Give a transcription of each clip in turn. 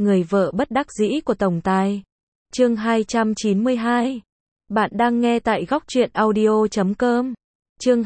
người vợ bất đắc dĩ của tổng tài. Chương 292. Bạn đang nghe tại góc truyện audio.com. Chương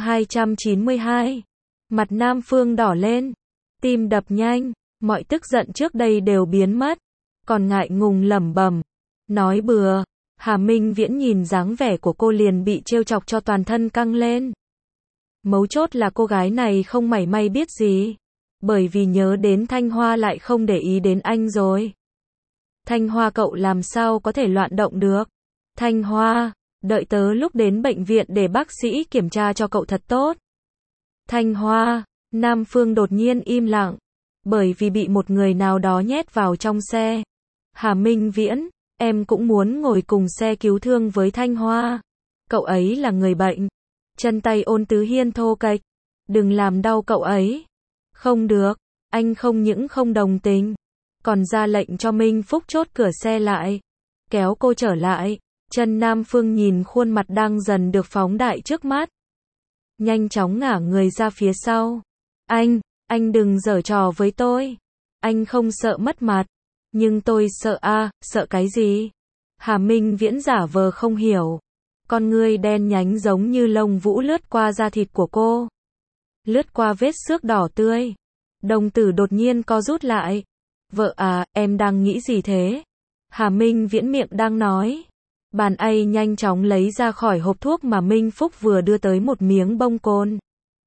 292. Mặt Nam Phương đỏ lên, tim đập nhanh, mọi tức giận trước đây đều biến mất, còn ngại ngùng lẩm bẩm, nói bừa. Hà Minh Viễn nhìn dáng vẻ của cô liền bị trêu chọc cho toàn thân căng lên. Mấu chốt là cô gái này không mảy may biết gì, bởi vì nhớ đến Thanh Hoa lại không để ý đến anh rồi. Thanh Hoa cậu làm sao có thể loạn động được? Thanh Hoa, đợi tớ lúc đến bệnh viện để bác sĩ kiểm tra cho cậu thật tốt. Thanh Hoa, Nam Phương đột nhiên im lặng, bởi vì bị một người nào đó nhét vào trong xe. Hà Minh Viễn, em cũng muốn ngồi cùng xe cứu thương với Thanh Hoa. Cậu ấy là người bệnh. Chân tay Ôn Tứ Hiên thô kệch. Đừng làm đau cậu ấy. Không được, anh không những không đồng tình, còn ra lệnh cho Minh Phúc chốt cửa xe lại, kéo cô trở lại. Chân Nam Phương nhìn khuôn mặt đang dần được phóng đại trước mắt, nhanh chóng ngả người ra phía sau. Anh đừng giở trò với tôi. Anh không sợ mất mặt, nhưng tôi sợ à, sợ cái gì? Hà Minh Viễn giả vờ không hiểu. Con ngươi đen nhánh giống như lông vũ lướt qua da thịt của cô, lướt qua vết xước đỏ tươi. Đồng tử đột nhiên co rút lại. Vợ à, em đang nghĩ gì thế? Hà Minh Viễn miệng đang nói, bàn tay nhanh chóng lấy ra khỏi hộp thuốc mà Minh Phúc vừa đưa tới một miếng bông cồn.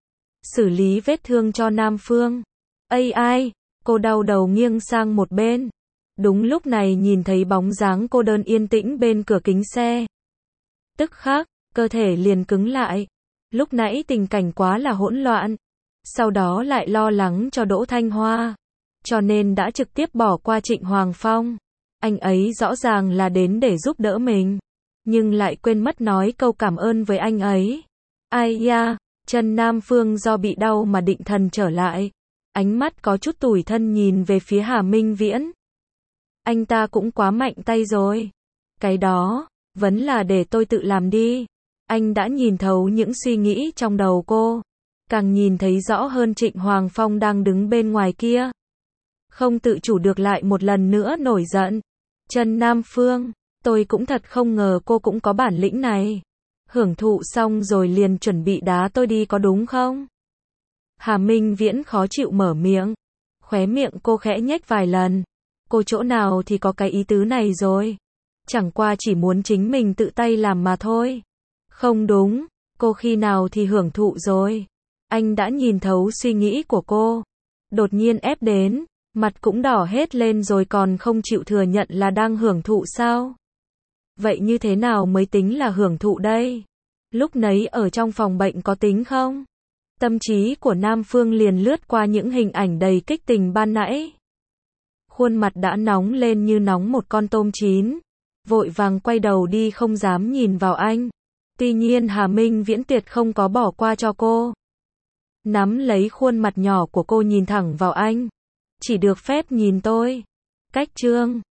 Xử lý vết thương cho Nam Phương. Ai, cô đau đầu nghiêng sang một bên. Đúng lúc này nhìn thấy bóng dáng cô đơn yên tĩnh bên cửa kính xe. Tức khắc, cơ thể liền cứng lại. Lúc nãy tình cảnh quá là hỗn loạn, sau đó lại lo lắng cho Đỗ Thanh Hoa, cho nên đã trực tiếp bỏ qua Trịnh Hoàng Phong. Anh ấy rõ ràng là đến để giúp đỡ mình, nhưng lại quên mất nói câu cảm ơn với anh ấy. Ai da, chân Nam Phương do bị đau mà định thần trở lại, ánh mắt có chút tủi thân nhìn về phía Hà Minh Viễn. Anh ta cũng quá mạnh tay rồi. Cái đó, vẫn là để tôi tự làm đi. Anh đã nhìn thấu những suy nghĩ trong đầu cô, càng nhìn thấy rõ hơn Trịnh Hoàng Phong đang đứng bên ngoài kia. Không tự chủ được lại một lần nữa nổi giận. Chân Nam Phương, tôi cũng thật không ngờ cô cũng có bản lĩnh này. Hưởng thụ xong rồi liền chuẩn bị đá tôi đi có đúng không? Hà Minh Viễn khó chịu mở miệng. Khóe miệng cô khẽ nhếch vài lần. Cô chỗ nào thì có cái ý tứ này rồi. Chẳng qua chỉ muốn chính mình tự tay làm mà thôi. Không đúng, cô khi nào thì hưởng thụ rồi. Anh đã nhìn thấu suy nghĩ của cô. Đột nhiên ép đến, mặt cũng đỏ hết lên rồi còn không chịu thừa nhận là đang hưởng thụ sao? Vậy như thế nào mới tính là hưởng thụ đây? Lúc nấy ở trong phòng bệnh có tính không? Tâm trí của Nam Phương liền lướt qua những hình ảnh đầy kích tình ban nãy. Khuôn mặt đã nóng lên như nóng một con tôm chín. Vội vàng quay đầu đi không dám nhìn vào anh. Tuy nhiên Hà Minh Viễn tuyệt không có bỏ qua cho cô. Nắm lấy khuôn mặt nhỏ của cô nhìn thẳng vào anh. Chỉ được phép nhìn tôi. Cách chương